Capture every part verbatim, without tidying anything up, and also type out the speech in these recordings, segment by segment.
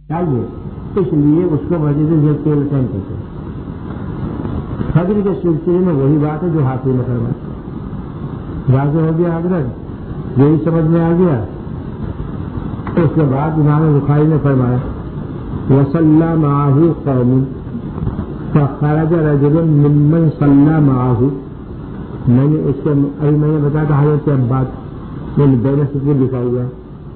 چاہیے، اس لیے اس کو مسجد ذیل ٹین کہتے ہیں۔ فجر کے سلسلے میں وہی بات ہے جو حافظ نے فرمایا، واضح ہو گیا حضرت، یہی سمجھ میں آ گیا۔ اس کے بعد امام بخاری نے فرمایا وصلی معہ قوم فخرج رجل ممن صلی معہ، میں نے اس کے ابھی میں نے بتایا تھا حضرت عباس میں نے بین سطر لکھا ہوا،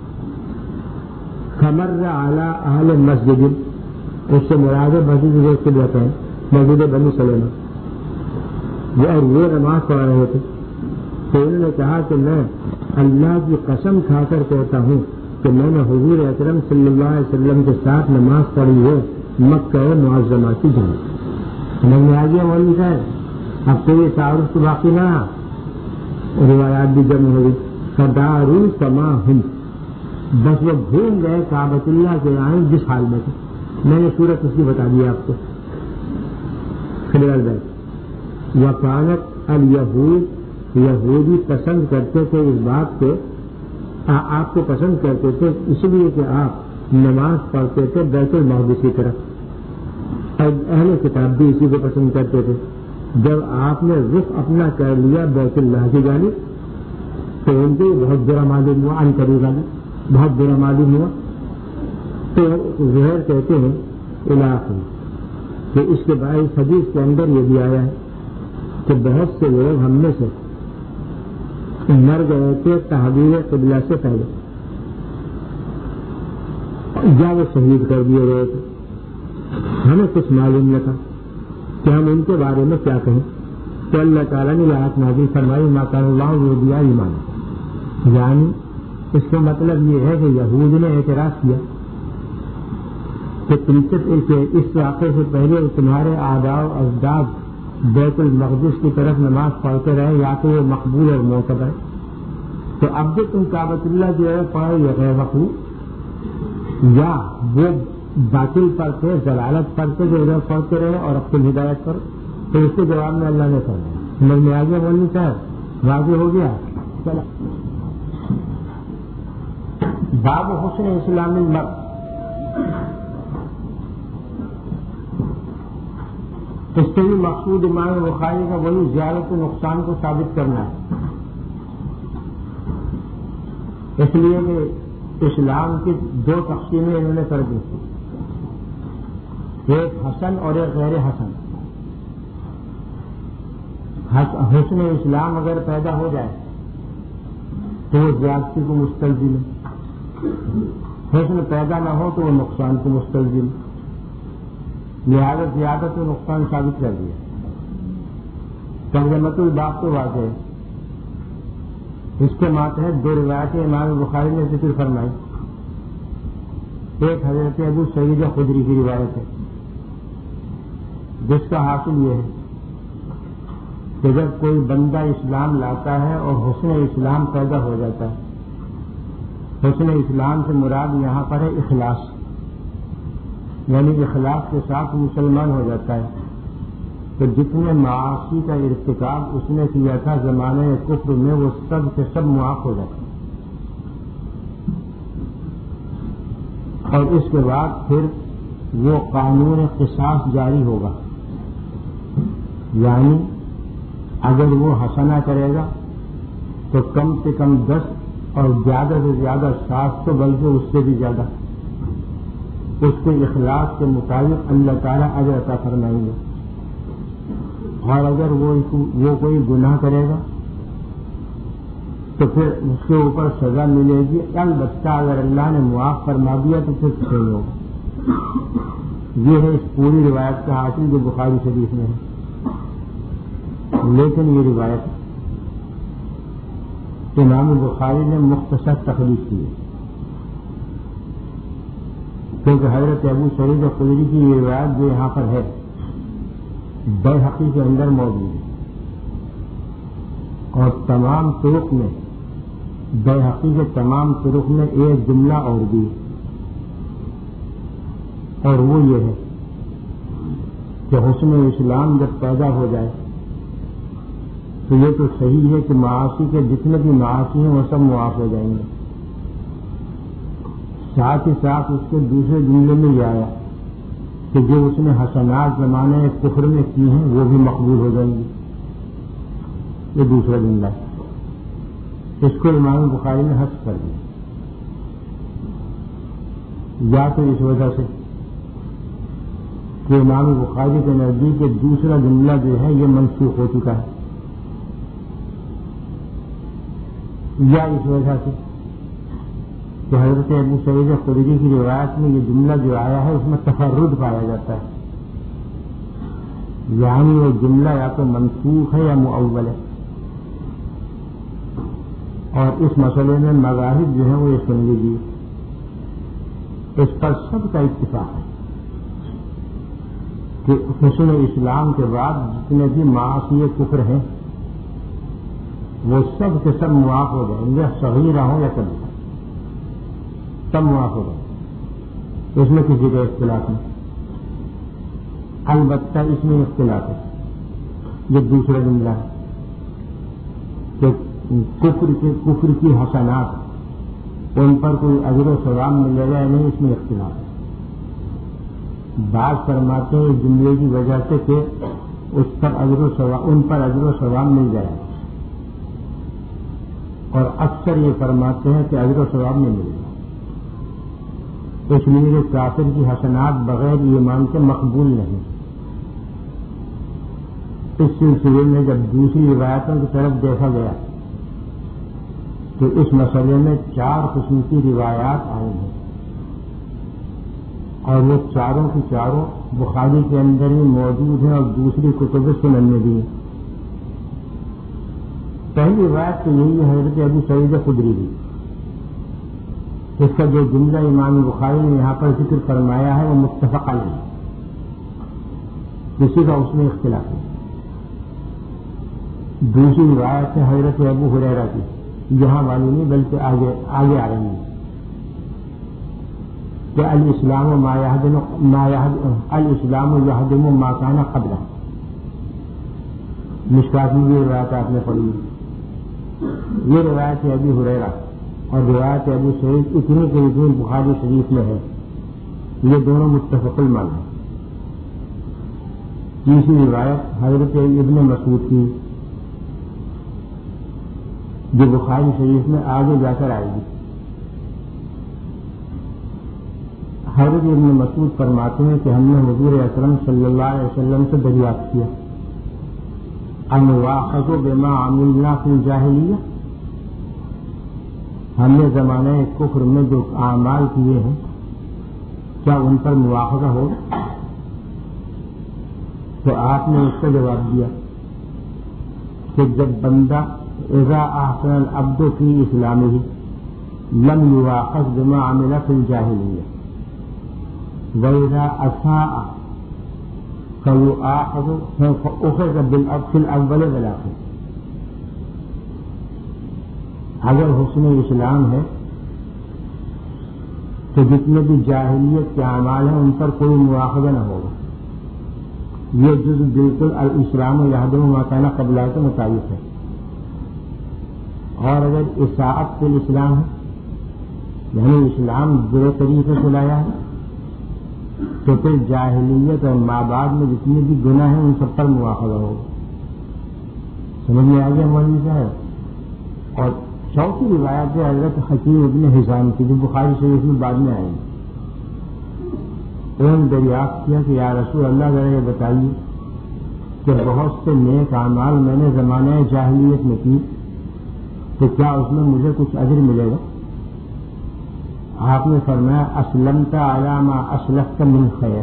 فمر علی اہل مسجد، اس سے مراد مسجد سے جاتا ہے مسجد بنی سلیمہ، اور وہ نماز پڑھ رہے تھے، تو انہوں نے کہا کہ میں اللہ کی قسم کھا کر کہتا ہوں کہ میں نے حضور اکرم صلی اللہ علیہ وسلم کے ساتھ نماز پڑھی ہے مکہ معظمہ کی جگہ۔ سمجھ میں آ گیا مولوی صاحب؟ اب تو یہ تعارف تو باقی نہ رہا، روایات بھی جمع ہوئی، فدارو کما ہم، بس وہ گھوم گئے کعبۃ اللہ کے آئیں جس حال میں تھے۔ میں نے صورت اس کی بتا دی آپ کو، کلیئر بیٹ۔ وکانت الیہود، یہودی پسند کرتے تھے اس بات کو، آپ کو پسند کرتے تھے اس لیے کہ آپ نماز پڑھتے تھے بیت المقدس کی طرف، اور اہل کتاب بھی اسی کو پسند کرتے تھے۔ جب آپ نے رخ اپنا کر لیا بیت اللہ کی جانب تو ان کو بہت برا معلوم ہوا، ان قریب جانب بہت برا معلوم ہوا، تو ظہر کہتے ہیں علاقے کہ اس کے بعد اس حدیث کے اندر یہ بھی آیا ہے کہ بہت سے لوگ ہم میں سے مر گئے تھے تحویل قبلہ سے پہلے، یا وہ شہید کر دیے گئے تھے، ہمیں کچھ معلوم نہ تھا کہ ہم ان کے بارے میں کیا کہیں، تو اللہ تعالیٰ نے آیت نازل فرمائی ما کان اللہ لیضیع ایمانکم، یعنی اس کا مطلب یہ ہے کہ یہود نے اعتراض کیا کہ اس واقعے سے پہلے تمہارے آباء و اجداد بیت المقدس کی طرف نماز پڑھتے رہے، یا تو وہ مقبول اور معتبر، تو اب جو تم کعبۃ اللہ جو ہے پڑھو یہ غیر مقبول، یا وہ باطل پر تھے ضلالت پر تھے جو ادھر پڑھتے رہے اور اب تم ہدایت پر، تو اس کے جواب میں اللہ نے فرمایا۔ سمجھ میں آ گیا مولوی صاحب؟ واضح ہو گیا؟ چلا باب حسن اسلام المرء، اس سے بھی مقصود امام بخاری کا وہی زیادت نقصان کو ثابت کرنا ہے، اس لیے کہ اسلام کی دو تقسیمیں انہوں نے کر دی، ایک حسن اور ایک غیر حسن۔ حسن اسلام اگر پیدا ہو جائے تو وہ زیادتی کو مستلزم ہے، حسن پیدا نہ ہو تو وہ نقصان کو مستلزم ہے، لہذا زیادت و نقصان ثابت کر دیا۔ ترجمۃ الباب تو واضح ہے، اس کے ماتحت دو روایتیں امام بخاری نے ذکر فرمائی، ایک حضرت ابو سعید خدری کی روایت ہے جس کا حاصل یہ ہے کہ جب کوئی بندہ اسلام لاتا ہے اور حسن اسلام پیدا ہو جاتا ہے، حسن اسلام سے مراد یہاں پر ہے اخلاص، یعنی اخلاص کے ساتھ مسلمان ہو جاتا ہے، تو جتنے معاصی کا ارتکاب اس نے کیا تھا زمانے کفر میں وہ سب سے سب معاف ہو جاتا ہے، اور اس کے بعد پھر وہ قانون قصاص جاری ہوگا، یعنی اگر وہ حسنہ کرے گا تو کم سے کم دس اور زیادہ سے زیادہ سات سو بلکہ اس سے بھی زیادہ اس کے اخلاص کے مطابق اللہ تعالیٰ اجر عطا فرمائیں گے، اور اگر وہ وہ کوئی گناہ کرے گا تو پھر اس کے اوپر سزا ملے گی، البتہ اگر اللہ نے معاف فرما دیا تو پھر صحیح ہوگا۔ یہ ہے اس پوری روایت کا حاصل جو بخاری شریف میں ہے، لیکن یہ روایت امام بخاری نے مختصر تخلیق کی ہے، کیونکہ حضرت ابو سعید خدری کی یہ روایت جو یہاں پر ہے بیہقی کے اندر موجود ہے، اور تمام طرق میں بیہقی کے تمام طرق میں ایک جملہ اور بھی، اور وہ یہ ہے کہ حسن اسلام جب پیدا ہو جائے تو یہ تو صحیح ہے کہ معاصی کے جتنے بھی معاصی ہیں وہ سب معاف ہو جائیں گے، ساتھ ہی ساتھ اس کے دوسرے جملے میں یہ آیا کہ جو اس نے حسنات زمانے کفر میں کی ہیں وہ بھی مقبول ہو جائیں گی. یہ دوسرا جملہ ہے. اس کو امام بخاری نے حذف کر دیا، یا تو اس وجہ سے کہ امام بخاری کے نزدیک کہ دوسرا جملہ جو ہے یہ منسوخ ہو چکا ہے، یا اس وجہ سے کہ حضرت ابو سعید خدری کی روایت میں یہ جملہ جو آیا ہے اس میں تفرد پایا جاتا ہے، یعنی وہ جملہ یا تو منسوخ ہے یا مؤول ہے. اور اس مسئلے میں مذاہب جو ہیں وہ یہ سن لیجیے، اس پر سب کا اتفاق ہے کہ حسن اسلام کے بعد جتنے بھی معاصی کفر ہیں وہ سب کے سب معاف ہو جائیں گے، صغیرہ ہوں یا کبیرہ سب معاف ہو جائیں، اس میں کسی کا اختلاف نہیں. البتہ اس میں اختلاف ہے، یہ دوسرا جملہ ہے کہ کفر کے کفر کی حسنات ان پر کوئی اجر و ثواب ملے گا یا نہیں، اس میں اختلاف ہے. بعض فرماتے ہیں اس جملے کی وجہ سے کہ اس پر اجر و ثواب ان پر اجر و ثواب مل جائے گا، اور اکثر یہ فرماتے ہیں کہ اجر و ثواب نہیں ملے گا، اس لیے کہ کافر کی حسنات بغیر ایمان کے مقبول نہیں. اس سلسلے میں جب دوسری روایتوں کی طرف دیکھا گیا تو اس مسئلے میں چار قسم کی روایات آئی ہیں، اور وہ چاروں کی چاروں بخاری کے اندر ہی موجود ہیں اور دوسری کتب سنن میں بھی. پہلی روایت تو یہی ہے حضرت ابو سعید خدری کی، اس کا جو جملہ امام بخاری نے یہاں پر ذکر فرمایا ہے وہ متفق علیہ ہے، کسی کا اس میں اختلاف نہیں. دوسری روایت ہے حضرت ابو ہریرہ کی، یہاں والی نہیں بلکہ آگے آگے آ رہی ہے کہ الاسلام ما یہدم ما یہدم الاسلام یہدم ما کان قبلہ. مشکات میں یہ روایت آپ نے پڑھی، یہ روایت ہے ابی ہریرہ اور روایت ابو سعید اتنے کے اتنے بخاری شریف میں ہے، یہ دونوں متفق المعنی ہیں. تیسری روایت حضرت ابن مسعود کی جو بخاری شریف میں آگے جا کر آئے گی. حضرت ابن مسعود فرماتے ہیں کہ ہم نے حضور اکرم صلی اللہ علیہ وسلم سے دریافت کیا انواخذ بما عملنا فی الجاہلیہ، ہم نے زمانہ کفر میں جو اعمال کیے ہیں کیا ان پر مواخذہ ہوگا؟ تو آپ نے اس کا جواب دیا کہ جب بندہ اذا احسن العبد فی اسلامہ لم یواخذ بما عمل فی الجاہلیہ وَإِذَا أَسَاءَ فَيُؤَاخَذُ فَأُخِذَ بِالْأَوَّلِ وَالْآخِرِ. اگر حسن اسلام ہے تو جتنے بھی جاہلیت کے اعمال ہیں ان پر کوئی مواخذہ نہ ہوگا. یہ جز بالکل الاسلام یہدم ما کان قبلہ کے مطابق ہے. اور اگر اصاعت فی الاسلام ہے یعنی اسلام برے طریقے سے لایا ہے تو پھر جاہلیت اور ماں بعد میں جتنے بھی گناہ ہیں ان سب پر مواخذہ ہوگا. سمجھ میں آ گیا مولوی صاحب؟ اور چوتھی روایت ہے حضرت حکیم ابن حزام کی جو بخاری شریف میں بعد میں آئے گی. انہوں نے دریافت کیا کہ یا رسول اللہ ذرا یہ بتائیے کہ بہت سے نیک اعمال میں نے زمانہ جاہلیت میں کی تو کیا اس میں مجھے کچھ اجر ملے گا؟ آپ نے فرمایا اسلمت علی ما اسلفت من خیر،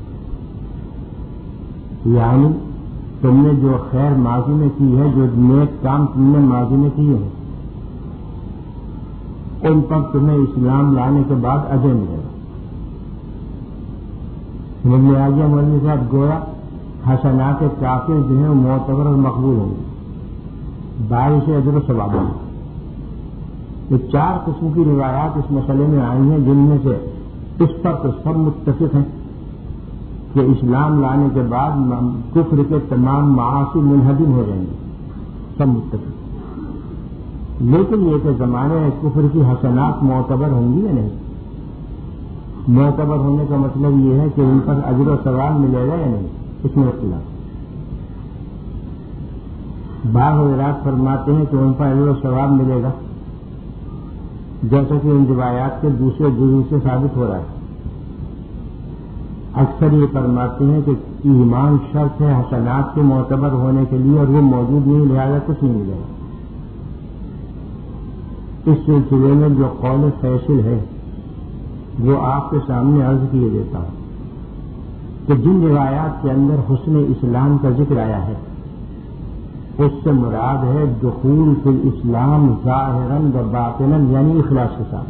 یعنی تم نے جو خیر ماضی میں کی ہے، جو نیک کام تم نے ماضی میں کیے ہیں ان پر تمہیں اسلام لانے کے بعد اجر ملے گا. سمجھ میں آ گیا مولوی صاحب؟ گویا حسنات کافر جو ہیں وہ معتبر اور مقبول ہوں گے، بارش اجر و ثواب ہوں گے. یہ چار قسم کی روایات اس مسئلے میں آئی ہیں جن میں سے اس پر تو سب متفق ہیں کہ اسلام لانے کے بعد کفر کے تمام معاصی منہدم ہو جائیں گے، سب متفق. لیکن یہ کہ زمانے کفر کی حسنات معتبر ہوں گی یا نہیں، معتبر ہونے کا مطلب یہ ہے کہ ان پر اجر و ثواب ملے گا یا نہیں، اس میں اختلاف۔ بعض حضرات فرماتے ہیں کہ ان پر اجر و ثواب ملے گا، جیسا کہ ان روایات کے دوسرے جزو سے ثابت ہو رہا ہے۔ اکثر یہ فرماتے ہیں کہ ایمان شرط ہے حسنات کے معتبر ہونے کے لیے، اور وہ موجود نہیں، لہذا کچھ نہیں ملے گا۔ اس سلسلے میں جو قول فیصل ہے وہ آپ کے سامنے عرض کیے دیتا ہوں کہ جن روایات کے اندر حسن اسلام کا ذکر آیا ہے اس سے مراد ہے دخول فی الاسلام ظاہراً و باطناً، یعنی اخلاص کے ساتھ۔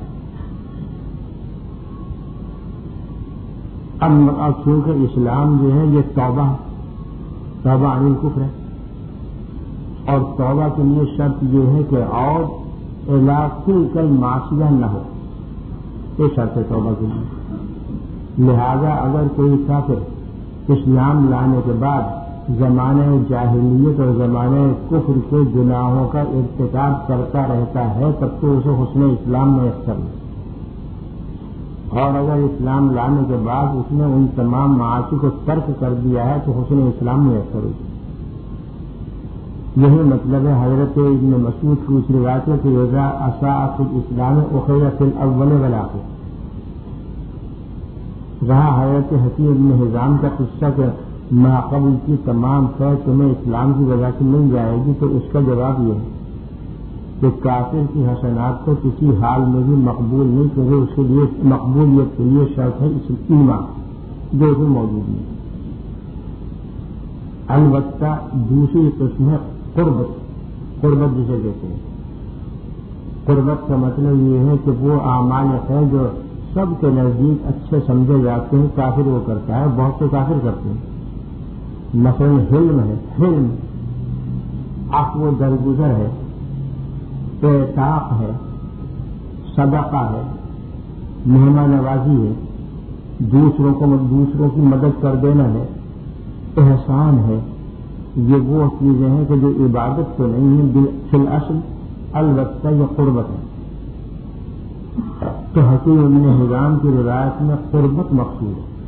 اب چونکہ اسلام جو ہے یہ توبہ توبہ عن الکفر ہے، اور توبہ کے لیے شرط یہ ہے کہ اور علاقی کل معصیہ نہ ہو، یہ شرط ہے توبہ کے لیے۔ لہذا اگر کوئی کافر اسلام لانے کے بعد زمانہ جاہلیت اور زمانہ کفر کے گناہوں کا ارتکاب کرتا رہتا ہے تب تو اسے حسن اسلام میسر ہے، اور اگر اسلام لانے کے بعد اس نے ان تمام معاصی کو ترک کر دیا ہے تو حسن اسلام میسر ہوگی۔ یہی مطلب ہے حضرت ابن مسعود کی اس روایت ہے کہ رضا اساء فی الاسلام اخذ فی الاول والآخر۔ رہا حضرت حکیم ابن حزام کا قصہ کہ ماقبل کی تمام خیر تمہیں اسلام کی وجہ سے مل جائے گی، تو اس کا جواب یہ ہے کہ کافر کی حسنات کو کسی حال میں بھی مقبول نہیں، کیونکہ اس کے لیے مقبولیت کے لیے شرط ہے اس ایمان جو بھی موجود نہیں۔ البتہ دوسری قسم ہے قربت۔ قربت جسے کہتے ہیں، قربت کا مطلب یہ ہے کہ وہ اعمال خیر جو سب کے نزدیک اچھے سمجھے جاتے ہیں کافر وہ کرتا ہے، بہت سے کافر کرتے ہیں۔ مثلا حلم ہے، حلم عفو و درگزر ہے، اعتاق ہے، صدقہ ہے، مہمان نوازی ہے، دوسروں کو دوسروں کی مدد کر دینا ہے، احسان ہے۔ یہ وہ چیزیں ہیں کہ جو عبادت تو نہیں ہے فی الاصل، البتہ یہ قربت ہے۔ تو حکیم ابن حزام کی روایت میں قربت مقصود ہے،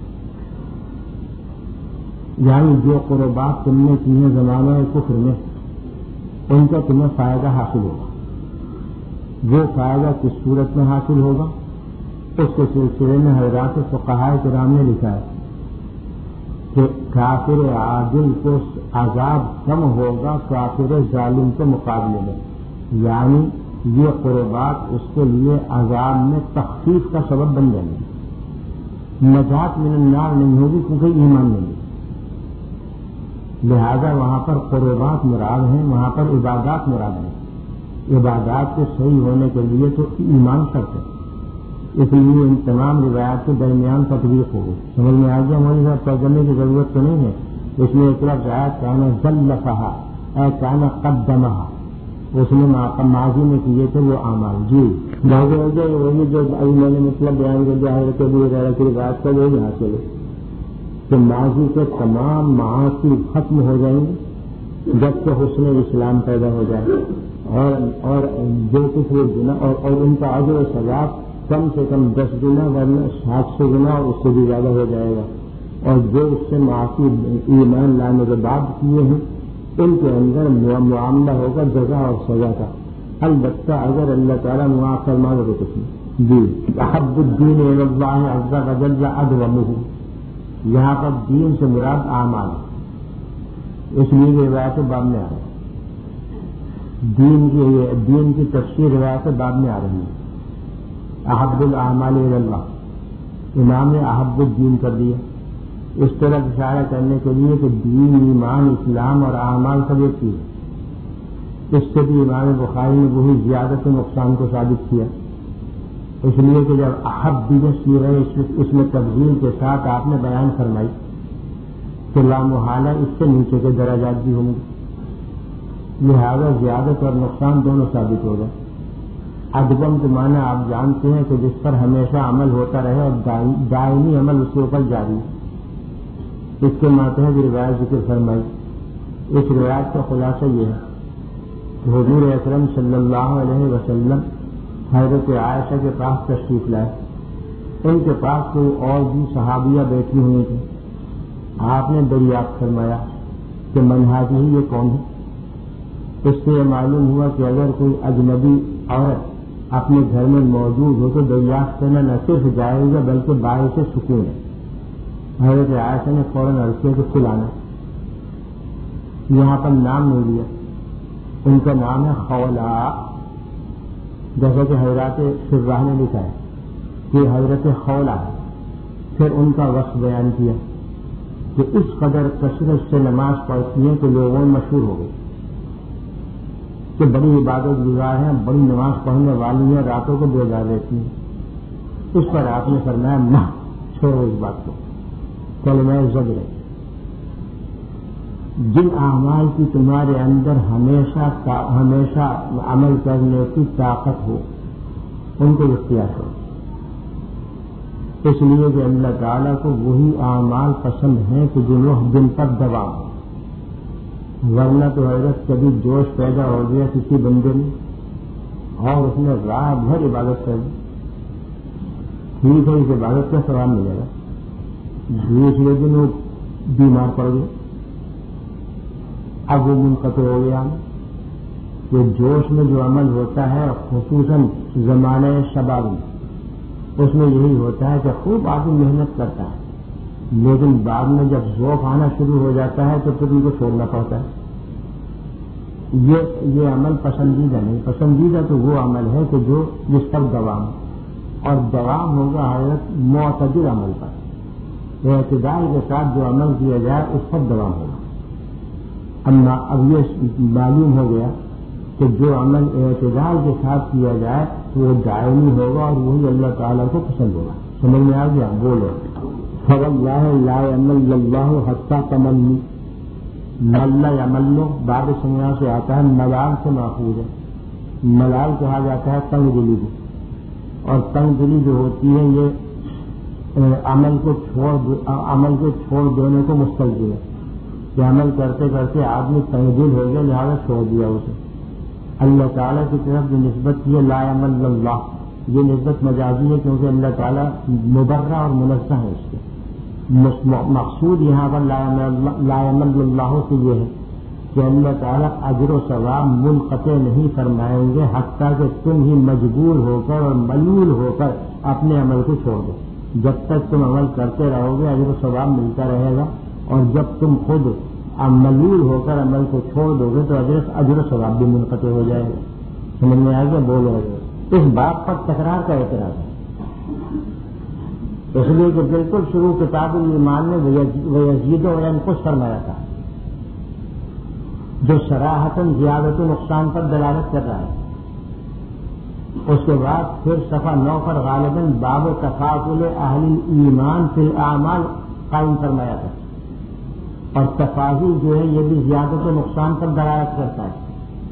یعنی جو قربات تم نے کی ہیں زمانہ کفر میں ان کا تمہیں فائدہ حاصل ہوگا۔ وہ فائدہ کس صورت میں حاصل ہوگا اس کے سلسلے میں حضرات فقہاء کرام نے لکھا ہے کہ کافر عادل کو عذاب کم ہوگا کافر ظالم کے مقابلے میں، یعنی یہ قربات اس کے لیے عذاب میں تخفیف کا سبب بن جائیں گے، نجات من النار نہیں ہوگی کیونکہ ایمان نہیں ہے۔ لہذا وہاں پر قربات مراد ہیں، وہاں پر عبادات مراد ہیں۔ عبادات کے صحیح ہونے کے لیے تو ایمان شرط ہے، اس لیے ان تمام روایات کے درمیان تطبیق ہوگی۔ سمجھ میں آ گیا مجھے ترجمے کی ضرورت تو نہیں ہے، اس میں ایک لفظ آیا کانا ذلفہا اے کانا قدمہا، اس نے ماضی میں کیے تھے وہ اعمال۔ جی بھاگے ہو جائے وہی جو ابھی میں نے مطلب بیان کر دیا حضرت ابو ہریرہ کی روایت کا وہی حاصل ہے کہ ماضی کے تمام معاصی ختم ہو جائیں گے جب کہ حسن اسلام پیدا ہو جائے، اور اور جو کچھ وہ گناہ اور, اور ان کا اجر و ثواب کم سے کم دس گنا ورنہ سات سو گنا اور اس سے بھی زیادہ ہو جائے گا، اور جو اس سے معافی ایمان لانے کے بعد کیے ہیں ان کے اندر معاملہ ہوگا جزا اور سزا کا۔ البتہ اگر اللہ تعالیٰ معاف فرما دے تو کچھ نہیں۔ جی احب الدین الی اللہ عز وجل ادومہ، یہاں پر دین سے مراد اعمال، اس لیے یہ روایت بعد میں آ رہی ہے، دین کی دین کی تفسیر روایت بعد میں آ رہی ہے۔ احب الاعمال الی اللہ، امام نے احب الدین کر دیا، اس طرح اشارہ کرنے کے لیے کہ دین ایمان اسلام اور اعمال سب ایک چیز ہے۔ اس سے بھی امام بخاری نے وہی زیادت نقصان کو ثابت کیا، اس لیے کہ جب احب بھی سیرہ اس میں تفضیل کے ساتھ آپ نے بیان فرمائی کہ لامحالہ اس سے نیچے کے درجات بھی ہوں گے، لہذا زیادت اور نقصان دونوں ثابت ہوگا۔ ادبم کے معنی آپ جانتے ہیں کہ جس پر ہمیشہ عمل ہوتا رہے اور دائمی عمل اس کے اوپر جاری ہے، اس کے ماتحت روایت ذکر فرمائی۔ اس روایت کا خلاصہ یہ ہے کہ حضور اکرم صلی اللہ علیہ وسلم حضرت عائشہ کے پاس تشریف لائے ان کے پاس کوئی اور بھی صحابیہ بیٹھی ہوئی تھی. آپ نے دریافت فرمایا کہ منہاجی ہی یہ کون ہے؟ اس سے یہ معلوم ہوا کہ اگر کوئی اجنبی عورت اپنے گھر میں موجود ہو تو دریافت کرنا نہ صرف جائز ہے بلکہ باعث سے سکون ہے. حضرت عائشہ نے فوراً عرض کیا کہ کھلانا. یہاں پر نام نہیں لیا. ان کا نام ہے خولا، جیسا کہ حضرات شراح نے لکھا ہے کہ حضرت خولا ہے. پھر ان کا وقت بیان کیا کہ اس قدر کثرت سے نماز پڑھتی ہیں کہ لوگوں میں مشہور ہو گئی کہ بڑی عبادت گزار ہیں، بڑی نماز پڑھنے والی ہیں، راتوں کو بیدار رہتی ہیں. اس پر آپ نے فرمایا نہ چھوڑو اس بات کو، کلمہ زجر ہے. جن اعمال کی تمہارے اندر ہمیشہ ہمیشہ عمل کرنے کی طاقت ہو ان کو اختیار کرو، اس لیے کہ اللہ تعالیٰ کو وہی اعمال پسند ہیں کہ جن جن پر دوام ہو. ورنہ تو حضرت کبھی جوش پیدا ہو گیا کسی بندے میں اور اس نے رات بھر عبادت کر دی، ٹھیک ہے اس عبادت کا ثواب ملے گا، دوسرے دن وہ بیمار پڑ گئے، اب وہ منقطع ہو گیا. یہ جوش میں جو عمل ہوتا ہے خصوصاً زمانہ شباب میں، اس میں یہی ہوتا ہے کہ خوب آدمی محنت کرتا ہے لیکن بعد میں جب ذوق آنا شروع ہو جاتا ہے تو پھر ان کو چھوڑنا پڑتا ہے. یہ یہ عمل پسندیدہ نہیں. پسندیدہ تو وہ عمل ہے کہ جو جس پر دوام اور دوام ہوگا حضرت معتدل عمل پر، اعتدال کے ساتھ جو عمل کیا جائے اس پر دوام ہوگا. اما اب یہ معلوم ہو گیا کہ جو عمل اعتدال کے ساتھ کیا جائے تو وہ دائمی ہوگا اور وہی اللہ تعالیٰ کو پسند ہوگا. سمجھ میں آ گیا؟ بولو فواللہ لا یمل اللہ حتی تمنی. مل یمل بعد سمجھا سے آتا ہے، ملال سے ماخوذ ہے. ملال کہا جاتا ہے تنگ دلی کو، اور تنگ دلی جو ہوتی ہے یہ عمل کو چھوڑ عمل کو چھوڑ دینے کو مستلزم ہے کہ عمل کرتے کرتے آدمی تنگ دل ہو گیا لہٰذا چھوڑ دیا اسے. اللہ تعالیٰ کی طرف جو نسبت کی ہے لا یمل اللہ، یہ نسبت مجازی ہے کیونکہ اللہ تعالیٰ مبرہ اور منزہ ہے. اس کے مقصود یہاں پر لا یمل اللہ سے یہ ہے کہ اللہ تعالیٰ اجر و ثواب منقطع نہیں فرمائیں گے حتیٰ کہ تم ہی مجبور ہو کر اور ملول ہو کر اپنے عمل کو چھوڑ دو. جب تک تم عمل کرتے رہو گے اجر و ثواب ملتا رہے گا، اور جب تم خود ملول ہو کر عمل کو چھوڑ دو گے تو اجر و ثواب بھی منقطع ہو جائے گا. سمجھ میں آئے گا؟ بول رہے اس بات پر تکرار کا اعتراض ہے، اس لیے کہ بالکل شروع کتاب الایمان میں ویزید و ینقص فرمایا تھا جو صراحتاً زیادت و نقصان پر دلالت کر رہا ہے. اس کے بعد پھر صفحہ نو پر غالباً باب تفاضل اہل ایمان فی الاعمال قائم فرمایا تھا، اور تفاضل جو ہے یہ بھی زیادت و نقصان پر دلالت کرتا ہے.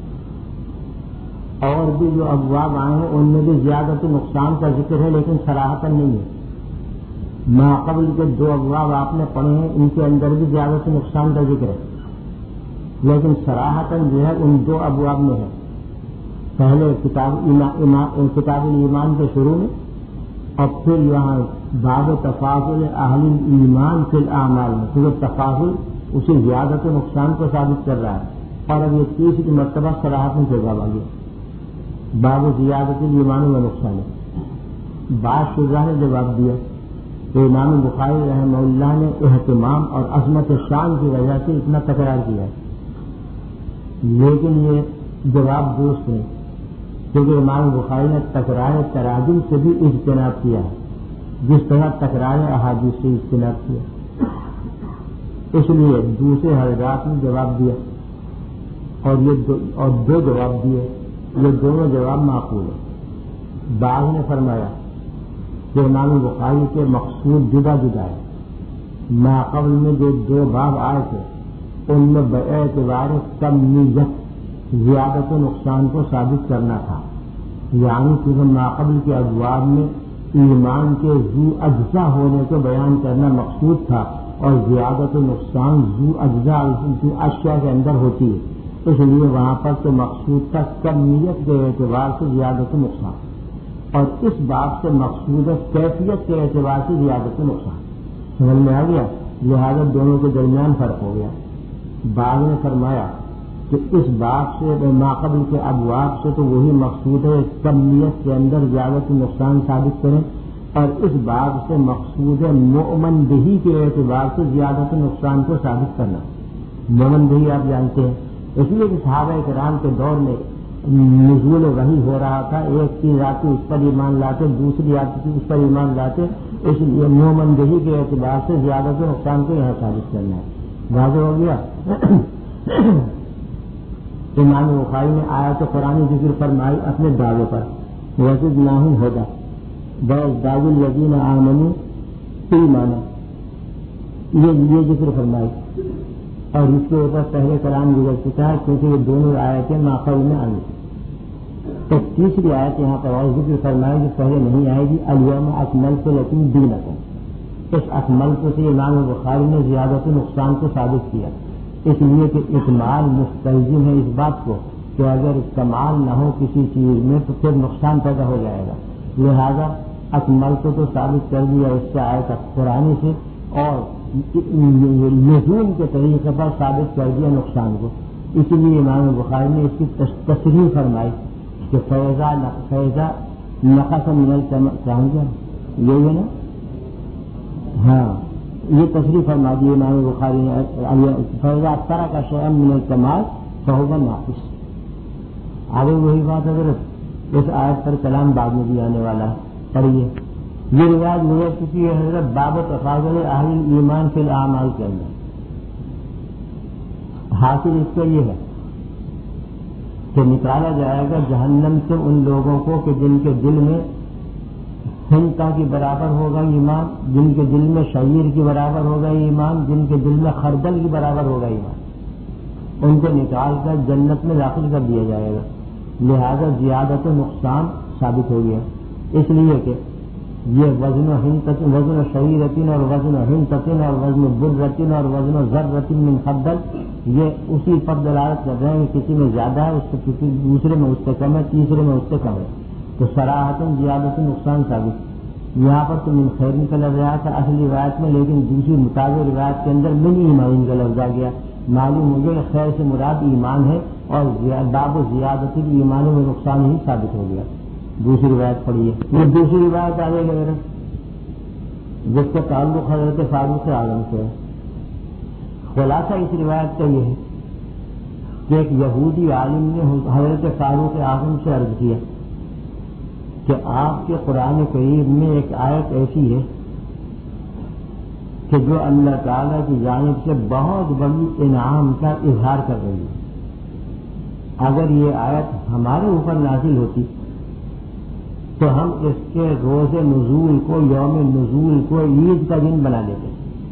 اور بھی جو ابواب آئے ہیں ان میں بھی زیادت و نقصان کا ذکر ہے لیکن صراحتاً نہیں ہے. ماقبل کے دو ابواب آپ نے پڑھے ہیں ان کے اندر بھی زیادت و نقصان کا ذکر ہے لیکن صراحتاً جو ہے ان دو ابواب میں ہے. پہلے کتاب کتاب الایمان کے شروع میں اور پھر یہاں باب تفاضل اہل ایمان فی الاعمال میں، کیونکہ تفاضل اسی زیادت و نقصان کو ثابت کر رہا ہے. اور اب یہ تیسری مرتبہ صراحتاً سے جواب آ گیا باب زیادت الایمان و نقصان. بعض شرح نے جواب دیا تو امام بخاری رحمہ اللہ نے اہتمام اور عظمت شان کی وجہ سے اتنا تکرار کیا ہے، لیکن یہ جواب درست نہیں کیونکہ امام بخاری نے تکرار تراجم سے بھی اجتناب کیا ہے جس طرح تکرار احادیث سے اجتناب کیا. اس لیے دوسرے حضرات نے جواب دیا اور یہ دو اور دو جواب دیے، یہ دونوں جواب معقول ہیں. بعض نے فرمایا کہ امام بخاری کے مقصود جدا جدا ہے. ماقبل میں جو دو باب آئے تھے ان میں باعتبار کمیت زیادت و نقصان کو ثابت کرنا تھا، یعنی کیونکہ ماقبل کے ابواب میں ایمان کے ذو اجزا ہونے کو بیان کرنا مقصود تھا اور زیادت و نقصان ذو اجزا ذو اشیاء کے اندر ہوتی ہے، اس لیے وہاں پر تو مقصود تھا کمیت کے اعتبار سے زیادت و نقصان. اور اس بات سے مقصود ہے کیفیت کے اعتبار سے زیادت نقصان. سمجھ میں آ گیا؟ لہٰذا دونوں کے درمیان فرق ہو گیا. بعض نے فرمایا کہ اس بات سے ماقبل کے ابواب سے تو وہی مقصود ہے کمیت کے اندر زیادت نقصان ثابت کریں، اور اس بات سے مقصود ہے مؤمن بہی کے اعتبار سے زیادت نقصان کو ثابت کرنا. مؤمن بہی آپ جانتے ہیں، اس لیے کہ صحابہ کرام کے دور میں نزول وحی ہو رہا تھا، ایک چیز آتی اس پر ایمان لاتے، دوسری آتی تھی اس پر ایمان لاتے، اس لیے مؤمن بہی کے اعتبار سے زیادت نقصان کو یہاں ثابت کرنا ہے. واضح ہو گیا؟ امام بخاری نے آیت قرآن ذکر فرمائی اپنے دعوے پر، وزدناہم ھدی وازداد الذین آمنوا ایمانا، یہ ذکر فرمائی. اور اس کے اوپر پہلے کلام گزر چکا ہے کیونکہ یہ دونوں آیتیں ماقبل میں آئی. تو تیسری آیت یہاں پر اور ذکر فرمائی جو پہلے نہیں آئے گی، الیوم اکملت لکم دینکم. اس اکملت سے امام بخاری نے زیادت نقصان کو ثابت کیا، اس لیے کہ اکمال مستلزم ہے اس بات کو کہ اگر کمال نہ ہو کسی چیز میں تو پھر نقصان پیدا ہو جائے گا. لہذا اکملت تو ثابت کر دیا اس سے آیت قرآن سے، اور لزوم کے طریقے پر ثابت کر دیا نقصان کو. اسی لیے امام بخاری نے اس کی تصریح فرمائی کہ فیضا فیضا نقص من الکمال، یہ ہے نا، ہاں یہ تصریح فرما دی امام بخاری نے، فیضا ترک شیئا من الکمال فہو ناقص. آگے وہی بات اگر اس آیت پر کلام بعد میں بھی آنے والا ہے، پڑھیے. یہ روایت گزر چکی ہے حضرت باب تفاضل اہل ایمان فی الاعمال کے اندر. حاصل اس کا یہ ہے کہ نکالا جائے گا جہنم سے ان لوگوں کو کہ جن کے دل میں ہنتا کی برابر ہوگا ایمان، جن کے دل میں شعیر کی برابر ہوگا ایمان، جن کے دل میں خردل کی برابر ہوگا ایمان. ان کو نکال کر جنت میں داخل کر دیا جائے گا. لہذا زیادت نقصان ثابت ہو گیا، اس لیے کہ یہ وزن و ہنت وزن و شعیرتن اور وزن و ہنتن اور وزن و برتن اور وزن و ذرتن من خردل، یہ اسی پر دلالت کر رہے ہیں کہ کسی میں زیادہ ہے اس سے کسی دوسرے میں اس سے کم ہے، تیسرے میں اس سے کم ہے. تو صراحتاً زیادت نقصان ثابت. یہاں پر تو من خیرن کا لفظ آیا تھا اصلی روایت میں، لیکن دوسری مطابق روایت کے اندر من ایمان کا لفظ آ گیا. معلوم ہو گیا خیر سے مراد ایمان ہے، اور باب و زیادت ایمانوں میں نقصان ہی ثابت ہو گیا. دوسری روایت پڑھیے. یہ دوسری روایت آ گئی ہے جس کا تعلق حضرت فاروق اعظم سے ہے. خلاصہ اس روایت کا یہ ہے کہ ایک یہودی عالم نے حضرت فاروق اعظم سے عرض کیا کہ آپ کے قرآن کریم میں ایک آیت ایسی ہے کہ جو اللہ تعالیٰ کی جانب سے بہت بڑی انعام کا اظہار کر رہی ہے. اگر یہ آیت ہمارے اوپر نازل ہوتی تو ہم اس کے روز نزول کو، یوم نزول کو عید کا دن بنا لیتے،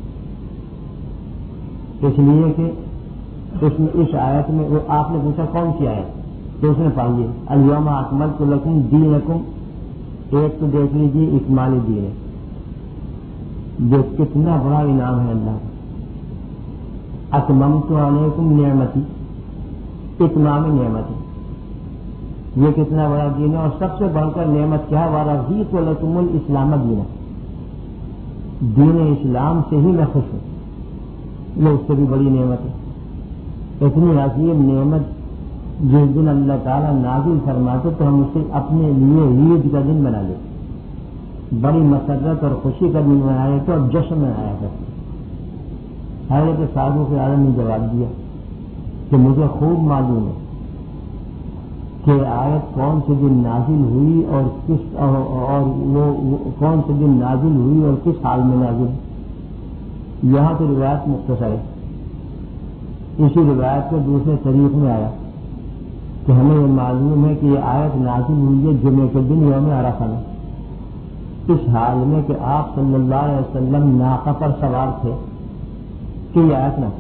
اس لیے کہ اس میں اس آیت میں وہ آپ نے پوچھا کون سی آیت، تو اس نے پڑھی الیوم اکملت لکم دینکم. ایک تو دیکھ لیجیے اکمال دین ہے، جو کتنا بڑا انعام ہے اللہ کا. اتممت علیکم نعمتی، اتمام نعمتی، یہ کتنا بڑا دین ہے. اور سب سے بڑھ کر نعمت کیا ہے، ورضیت لکم الاسلام دینا، دین اسلام سے ہی میں خوش ہوں. یہ اس سے بھی بڑی نعمت ہے. اتنی عظیم نعمت جس دن اللہ تعالیٰ نازل فرماتے تو ہم اسے اپنے لیے عید کا دن بنا لیتے، بڑی مسرت اور خوشی کا دن منائے تو اب جشن منایا کرتے. حضرت فاروق اعظم نے جواب دیا کہ مجھے خوب معلوم ہے کہ آیت کون سے دن نازل ہوئی اور کس اور وہ کون سے دن نازل ہوئی اور کس حال میں نازل. یہاں تو روایت مختصر ہے. اسی روایت کے دوسرے طریق میں آیا کہ ہمیں یہ معلوم ہے کہ یہ آیت نازل ہوئی ہے جمعے کے دن یوم عرفہ میں، اس حال میں کہ آپ صلی اللہ علیہ وسلم ناقہ پر سوار تھے کہ یہ آیت نہ تھی.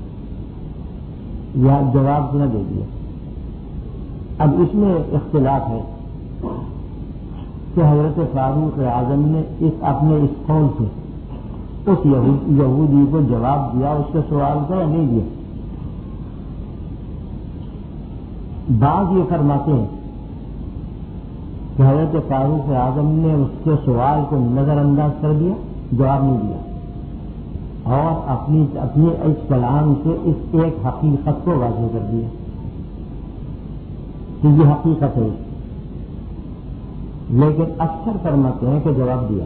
یہ جواب نہ دے دیا. اب اس میں اختلاف ہے کہ حضرت فاروق اعظم نے اس اپنے اس قول سے اس یہودی کو جواب دیا اس کے سوال کا یا نہیں دیا. بعض یہ فرماتے ہیں کہ حضرت فاروق اعظم نے اس کے سوال کو نظر انداز کر دیا، جواب نہیں دیا، اور اپنی اپنے اس کلام سے اس ایک حقیقت کو واضح کر دیا کہ یہ حقیقت ہے، لیکن اکثر فرماتے ہیں کہ جواب دیا،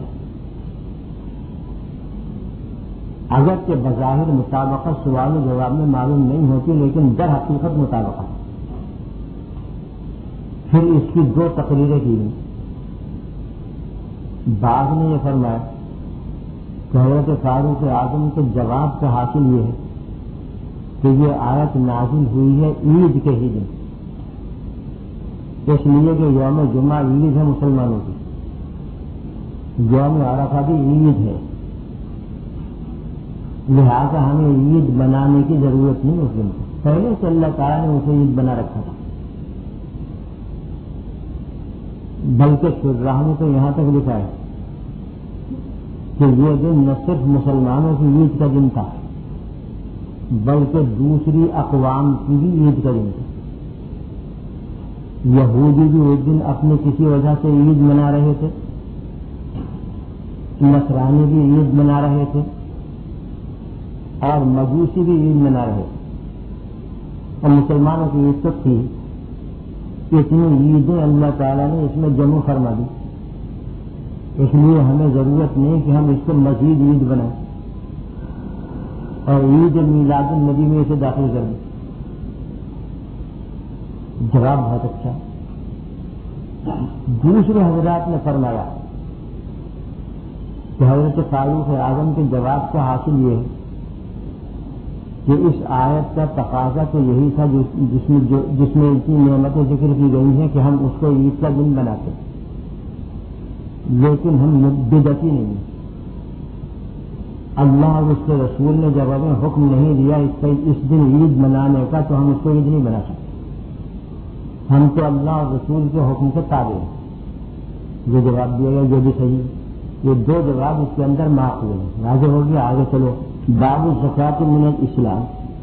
اگرچہ بظاہر مطابقت سوال و جواب میں معلوم نہیں ہوتی، لیکن در حقیقت مطابقت۔ پھر اس کی دو تقریریں کی گئی، بعض نے یہ فرمایا کہ حضرت فاروق اعظم کے جواب کا حاصل یہ ہے کہ یہ آیت نازل ہوئی ہے عید کے ہی دن، اس لیے کہ یوم جمعہ عید ہے مسلمانوں کی، یوم عرفہ بھی عید ہے، لہذا ہمیں عید بنانے کی ضرورت نہیں اس دن کو، پہلے سے اللہ تعالیٰ نے اسے عید بنا رکھا تھا، بلکہ شرح نے تو یہاں تک لکھا ہے کہ یہ دن نہ صرف مسلمانوں کی عید کا دن تھا بلکہ دوسری اقوام کی بھی عید کا دن تھا۔ یہودی بھی اس دن اپنے کسی وجہ سے عید منا رہے تھے، نصرانی بھی عید منا رہے تھے، اور مجوسی بھی عید منا رہے تھے، اور مسلمانوں کی عید تو تھی۔ اتنی عیدیں اللہ تعالیٰ نے اس میں جمع فرما دی، اس لیے ہمیں ضرورت نہیں کہ ہم اس کو مزید عید بنائیں اور عید میلاد النبی میں اسے داخل کر دیں۔ جواب بہت اچھا۔ دوسرے حضرات نے فرمایا کہ حضرت فاروق اعظم کے جواب کا حاصل یہ ہے کہ اس آیت کا تقاضا تو یہی تھا جس میں جو جس میں اتنی نعمتیں ذکر کی گئی ہیں کہ ہم اس کو عید کا دن بناتے ہیں، لیکن ہم بدعتی نہیں ہیں۔ اللہ اور اس کے رسول نے جب ہمیں حکم نہیں دیا اس کا اس دن عید منانے کا تو ہم اس کو عید نہیں بنا سکتے، ہم تو اللہ اور رسول کے حکم کے تابع ہیں۔ یہ جواب دیا گیا، یہ بھی صحیح، یہ دو جواب اس کے اندر معقول ہیں۔ واضح ہو گیا، آگے چلو۔ باب الزکوٰۃ من الاسلام،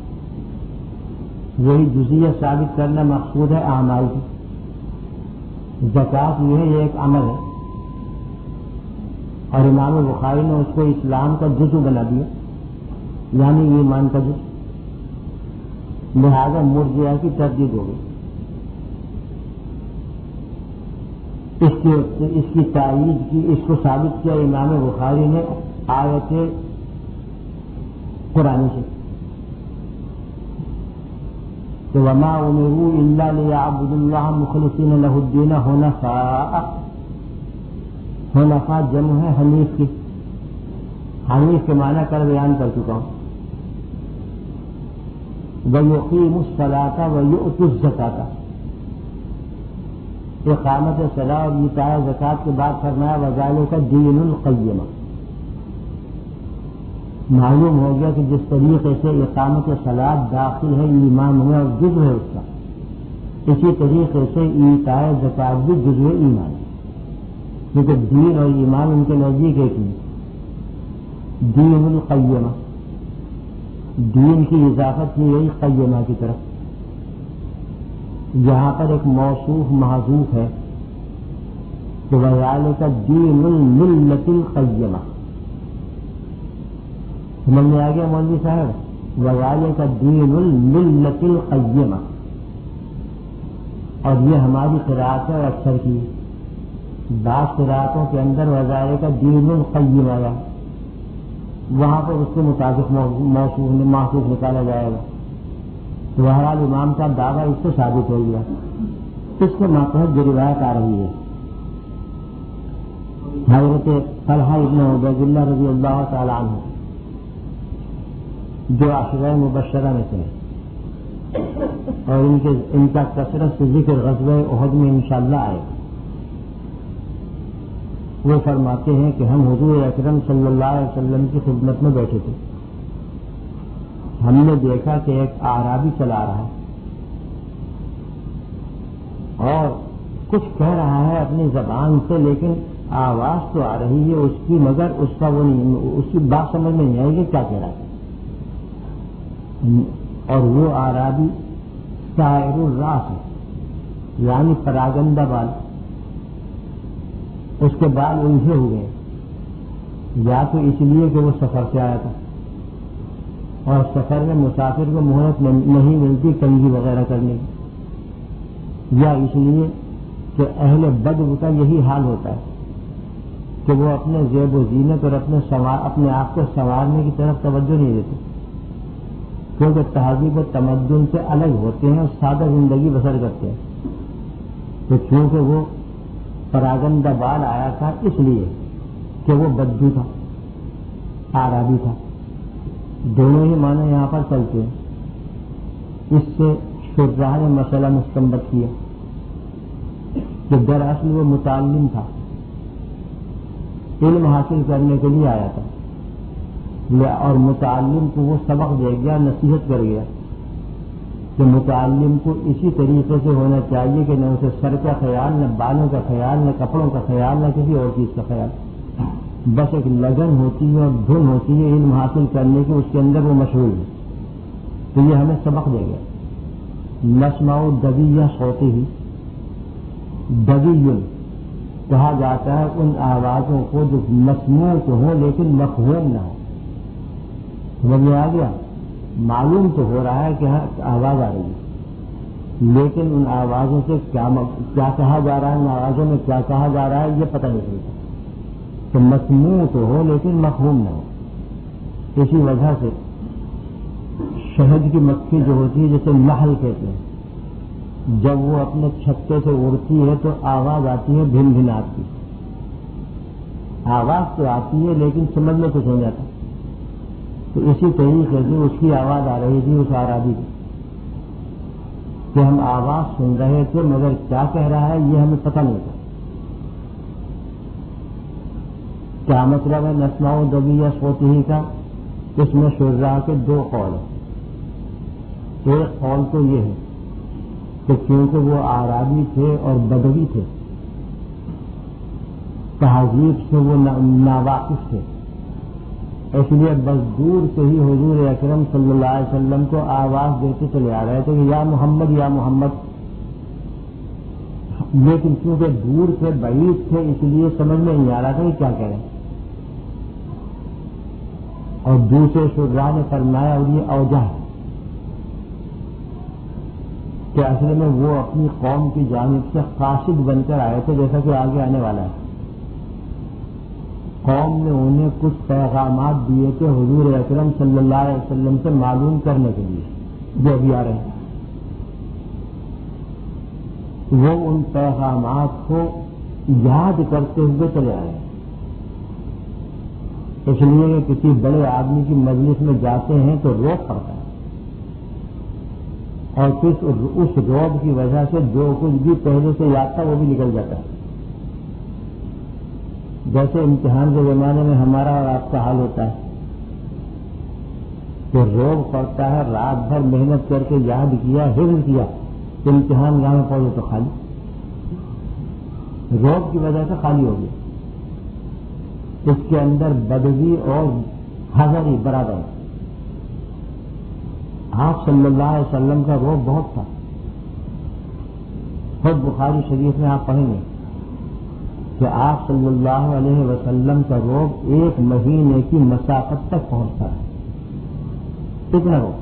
وہی جزیہ ثابت کرنا مقصود ہے اعمال کی۔ زکوٰۃ یہ ہے، یہ ایک عمل ہے، اور امام بخاری نے اس کو اسلام کا جزو بنا دیا، یعنی ایمان کا جزو، لہذا مرجئہ کی تردید ہو گئی۔ اس کی اس کی تائید کی، اس کو ثابت کیا امام بخاری نے آیت قرآن سے کہ وما امروا الا ليعبدوا الله مخلصين له الدين حنفاء۔ حنفاء جمع ہے حنیف کی، حنیف کے معنی کر بیان کر چکا ہوں۔ وَيُقِيمُوا الصَّلَاةَ وَيُؤْتُوا الزَّكَاةَ، اقامت صلاۃ اور ایتاء زکوٰۃ کے بعد فرمایا وَذَلِكَ دِينُ الْقَيِّمَةُ۔ معلوم ہو گیا کہ جس طریقے سے اقامت صلاۃ داخل ہے ایمان میں اور جزو ہے اس کا، اسی طریقے سے ایتاء زکوٰۃ بھی جزو ایمان ہے، کیونکہ دین اور ایمان ان کے نزدیک ایک ہی۔ دین القیمہ، دین کی اضافت کی گئی قیمہ کی طرف، یہاں پر ایک موصوف محذوف ہے کہ وَذَلِكَ دِينُ الْمِلَّةِ الْقَيِّمَةِ۔ سمجھ میں آ گیا مولوی صاحب؟ وَذَلِكَ دِينُ الْمِلَّةِ الْقَيِّمَةِ، اور یہ ہماری قرأت ہے اکثر کی، بعض قرأتوں کے اندر وَذَلِكَ دِينُ الْقَيِّمَةِ آیا، وہاں پر اس کے مطابق موصوف محذوف نکالا جائے گا۔ تو بہرحال امام صاحب دعویٰ اس سے ثابت ہو گیا۔ اس کے ماتحت جو روایت آ رہی ہے حضرت طلحہ ابن عبید اللہ رضی اللہ تعالیٰ عنہ، جو عشرہ مبشرہ میں سے اور ان کے ان کا کثرت سے ذکر غزوہ احد میں انشاءاللہ آئے گا۔ وہ فرماتے ہیں کہ ہم حضور اکرم صلی اللہ علیہ وسلم کی خدمت میں بیٹھے تھے، ہم نے دیکھا کہ ایک اعرابی چلا رہا ہے اور کچھ کہہ رہا ہے اپنی زبان سے، لیکن آواز تو آ رہی ہے اس کی، مگر اس کا وہ نہیں، اس کی بات سمجھ میں نہیں آئے گی کیا کہہ رہا ہے۔ اور وہ اعرابی شاعر الراس ہے، یعنی پراگندہ بال، اس کے بعد الجھے ہوئے، یا تو اس لیے کہ وہ سفر سے آیا تھا اور سفر میں مسافر کو مہلت نہیں ملتی کنگھی وغیرہ کرنے کی، یا اس لیے کہ اہل بدو کا یہی حال ہوتا ہے کہ وہ اپنے زیب و زینت اور اپنے سوار اپنے آپ کو سنوارنے کی طرف توجہ نہیں دیتے، کیونکہ تہذیب و تمدن سے الگ ہوتے ہیں اور سادہ زندگی بسر کرتے ہیں۔ تو کیونکہ وہ پراگندہ بال آیا تھا اس لیے کہ وہ بدو تھا، آرابی تھا، دونوں ہی معنی یہاں پر چلتے ہیں۔ اس سے شراح نے مسئلہ مستنبط کیا کہ دراصل وہ متعلم تھا، علم حاصل کرنے کے لیے آیا تھا، اور متعلم کو وہ سبق دے گیا، نصیحت کر گیا کہ متعلم کو اسی طریقے سے ہونا چاہیے کہ نہ اسے سر کا خیال، نہ بالوں کا خیال، نہ کپڑوں کا خیال، نہ کسی اور چیز کا خیال، بس ایک لگن ہوتی ہے اور دھن ہوتی ہے علم حاصل کرنے کی، اس کے اندر وہ مشغول ہے۔ تو یہ ہمیں سبق دے گیا۔ نسمع دبیہ صوتی ہی، دبی کہا جاتا ہے ان آوازوں کو جو مسموع تو ہوں لیکن مفہوم نہ ہو۔ سمجھ میں آ گیا؟ معلوم تو ہو رہا ہے کہ ہاں آواز آ رہی ہے، لیکن ان آوازوں سے کیا کیا کہا جا رہا ہے، ان آوازوں میں کیا کہا جا رہا ہے یہ پتہ نہیں چلتا۔ تو مسموع تو ہو لیکن مفہوم نہ ہو۔ اسی وجہ سے شہد کی مکھی جو ہوتی ہے جسے محل کہتے ہیں، جب وہ اپنے چھتے سے اڑتی ہے تو آواز آتی ہے بھن بھنات کی، آواز تو آتی ہے لیکن سمجھ میں کچھ نہیں آتا۔ تو اسی طریقے سے اس کی آواز آ رہی تھی اس آرابی کی کہ ہم آواز سن رہے تھے مگر کیا کہہ رہا ہے یہ ہمیں پتہ نہیں تھا۔ کیا مطلب ہے نسمع دبیہ صوتی کا؟ اس میں شراح کے دو قول ہیں۔ ایک قول تو یہ ہے کہ کیونکہ وہ آرابی تھے اور بدوی تھے، تہذیب سے وہ ناواقف تھے، اس لیے بس دور سے ہی حضور اکرم صلی اللہ علیہ وسلم کو آواز دیتے چلے آ رہے تھے کہ یا محمد یا محمد، لیکن کیونکہ دور سے بعید تھے اس لیے سمجھ میں نہیں آ رہا تھا کہ کیا کہہ رہے ہیں۔ اور دوسرے شراح نے فرمایا اور یہ اوجہ ہے کہ اصل میں وہ اپنی قوم کی جانب سے قاصد بن کر آئے تھے، جیسا کہ آگے آنے والا ہے۔ قوم نے انہیں کچھ پیغامات دیے تھے حضور اکرم صلی اللہ علیہ وسلم سے معلوم کرنے کے لیے، جو ابھی آ رہے ہیں۔ وہ ان پیغامات کو یاد کرتے ہوئے چلے آئے، اس لیے کہ کسی بڑے آدمی کی مجلس میں جاتے ہیں تو روک پڑتا ہے، اور پھر اس روب کی وجہ سے جو کچھ بھی پہلے سے یاد تھا وہ بھی نکل جاتا ہے۔ جیسے امتحان کے زمانے میں ہمارا اور آپ کا حال ہوتا ہے کہ روب پڑتا ہے، رات بھر محنت کر کے یاد کیا، حفظ کیا، تو امتحان گاہ میں پڑھو تو خالی، روب کی وجہ سے خالی ہو گیا۔ اس کے اندر بدوی اور حضری برابر ہے۔ آپ صلی اللہ علیہ وسلم کا روب بہت تھا، خود بخاری شریف میں آپ پڑھیں گے کہ آپ صلی اللہ علیہ وسلم کا روب ایک مہینے کی مسافت تک پہنچتا ہے، اتنا روب۔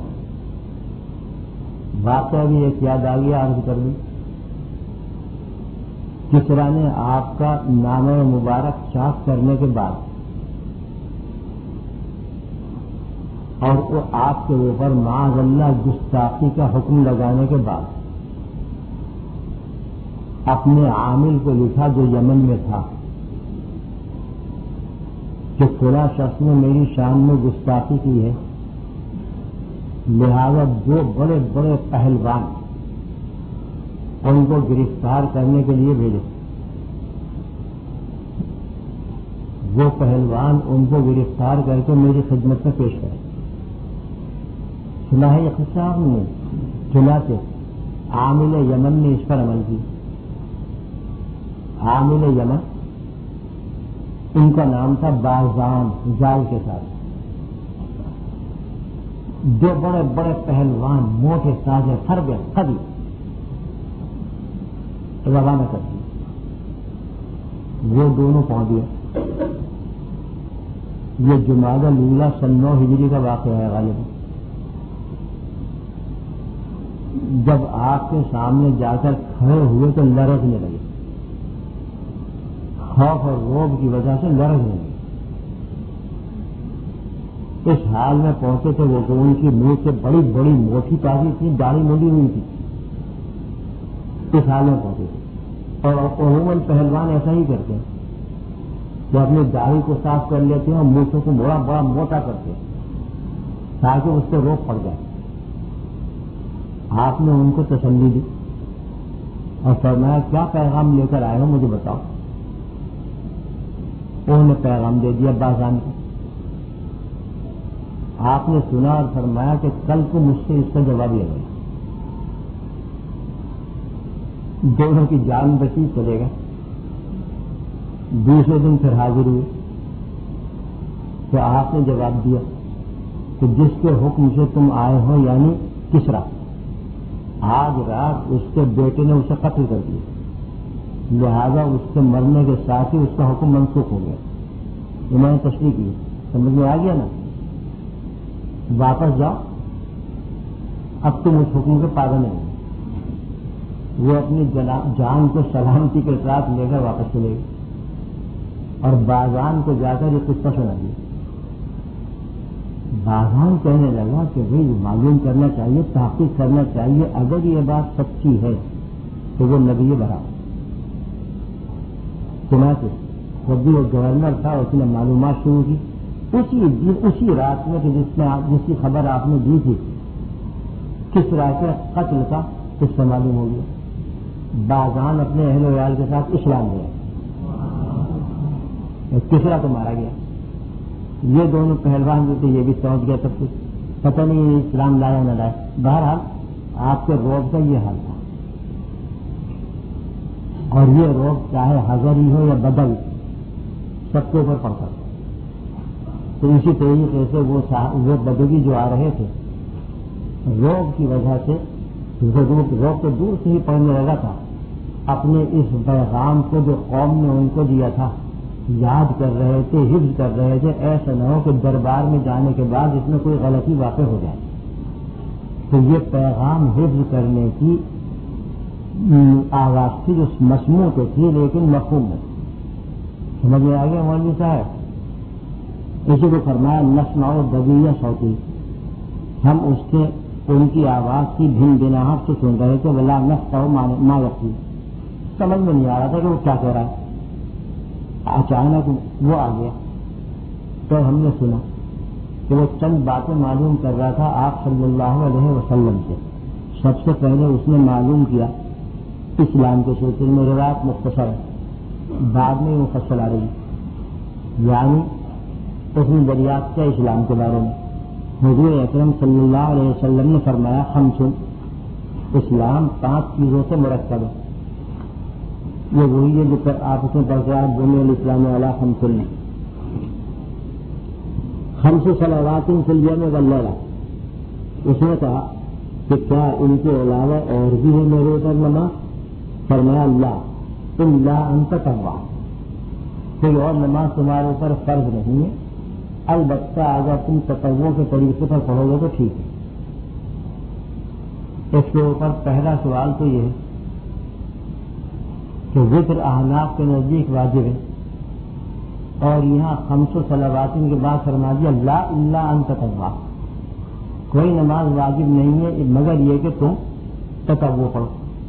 واقعہ بھی ایک یاد آ گیا، عرض کر دوں۔ کسرا نے آپ کا نام مبارک چاک کرنے کے بعد اور وہ آپ کے اوپر معاذ اللہ گستاخی کا حکم لگانے کے بعد اپنے عامل کو لکھا جو یمن میں تھا کہ فلاں شخص نے میری شان میں گستاخی کی ہے، لہذا دو بڑے بڑے پہلوان ان کو گرفتار کرنے کے لیے بھیجے۔ وہ پہلوان ان کو گرفتار کر کے میری خدمت میں پیش کرے۔ سنا ہے یہ قصہ آپ نے؟ چنانچہ عامل یمن نے اس پر عمل کی۔ عامل یمن، ان کا نام تھا بازان، زال کے ساتھ۔ دو بڑے بڑے پہلوان، موٹے تازے، فربے قوی، روانہ کر دی۔ وہ دونوں پہنچ گئے. یہ جمادی الاولیٰ سن نو ہجری کا واقعہ ہے غالباً. جب آپ کے سامنے جا کر کھڑے ہوئے تو لرزنے لگے, خوف اور روب کی وجہ سے لرزنے لگے. اس حال میں پہنچے تھے وہ کہ ان کی منہ سے بڑی بڑی موٹی تازی تھی, داڑھی مونڈی ہوئی تھی. اس حال میں پہنچے تھے. اور عموماً پہلوان ایسا ہی کرتے ہیں کہ اپنی داڑھی کو صاف کر لیتے ہیں اور مونچھوں کو بڑا بڑا موٹا کرتے ہیں تاکہ اس سے روک پڑ جائے. آپ نے ان کو تسلی دی اور فرمایا کیا پیغام لے کر آئے ہو مجھے بتاؤ. انہوں نے پیغام دے دیا بازان کو. آپ نے سنا اور فرمایا کہ کل کو مجھ سے اس کا جواب لے گا. دونوں کی جان بچی, چلے گا. دوسرے دن پھر حاضر ہوئے تو آپ نے جواب دیا کہ جس کے حکم سے تم آئے ہو یعنی کسرا, آج رات اس کے بیٹے نے اسے قتل کر دیا, لہذا اس کے مرنے کے ساتھ ہی اس کا حکم منسوخ ہو گیا. انہوں نے تشریح کی. سمجھ میں آ گیا نا. واپس جاؤ, اب تم اس حکم کے پابند نہیں. وہ اپنی جان کو سلامتی کے ساتھ لے کر واپس چلے گئے اور بازان کو جا کر یہ قصہ سنا دیا. بازان کہنے لگا کہ بھائی معلوم کرنا چاہیے, تحقیق کرنا چاہیے, اگر یہ بات سچی ہے تو وہ نبی برا. چنانچہ جب بھی وہ گورنر تھا اس نے معلومات شروع کی اسی اسی رات میں کہ جس میں جس کی خبر آپ نے دی تھی کس طرح کے قتل کا اس سے معلوم ہو گیا. بازان اپنے اہل ویال کے ساتھ اسلام لیا, کسرا تو مارا گیا. یہ دونوں پہلوان جو تھے یہ بھی سمجھ گیا سب کچھ, پتہ نہیں اسلام لایا نہ لایا. بہرحال آپ کے روب کا یہ حال تھا. اور یہ روب چاہے حضری ہو یا بدل سب کے اوپر پڑتا. تو اسی طریقے سے وہ وہ بدوی جو آ رہے تھے روب کی وجہ سے روب کو دور سے ہی پڑھنے لگا تھا, اپنے اس پیغام کو جو قوم نے ان کو دیا تھا یاد کر رہے تھے, حفظ کر رہے تھے. ایسا نہ ہو کہ دربار میں جانے کے بعد اس میں کوئی غلطی واقع ہو جائے. تو یہ پیغام حفظ کرنے کی آواز تھی جو مسموع تو تھی لیکن مفہوم میں. سمجھ میں آ گیا مولوی صاحب. اسی کو فرمایا نسمع دبیہ صوتی, ہم اس کے ان کی آواز کی بھن بناہٹ سے سن رہے تھے. ولا نفقہ ما یقین, سمجھ میں نہیں آ رہا تھا کہ وہ کیا کہہ رہا ہے. اچانک وہ آ گیا تو ہم نے سنا کہ وہ چند باتیں معلوم کر رہا تھا آپ صلی اللہ علیہ وسلم سے. سب سے پہلے اس نے معلوم کیا اسلام کے سلسلے میں. روایت مختصر ہے, بعد میں مفصل آ رہی. یعنی اس نے دریافت کیا اسلام کے بارے میں. حضور اکرم صلی اللہ علیہ وسلم نے فرمایا خمس, اسلام پانچ چیزوں سے مرکب ہے. یہ وہی ہے جو آپ اس میں برقرار بولنے الاسلام علی خمس نے خمس صلوات فی اليوم واللیلہ. اس نے کہا کہ کیا ان کے علاوہ اور بھی ہے میرے اوپر نماز؟ فرمایا اللہ الا ان تطوع, کوئی اور نماز تمہارے اوپر فرض نہیں ہے, البتہ اگر تم تطوع کے طریقے پر پڑھو گے تو ٹھیک ہے. اس کے اوپر پہلا سوال تو یہ ہے کہ ذکر احناف کے نزدیک واجب ہے, اور یہاں خمس صلوات کے بعد فرما دیا لا الا ان تطوع, کوئی نماز واجب نہیں ہے مگر یہ کہ تم تطوع پڑھو.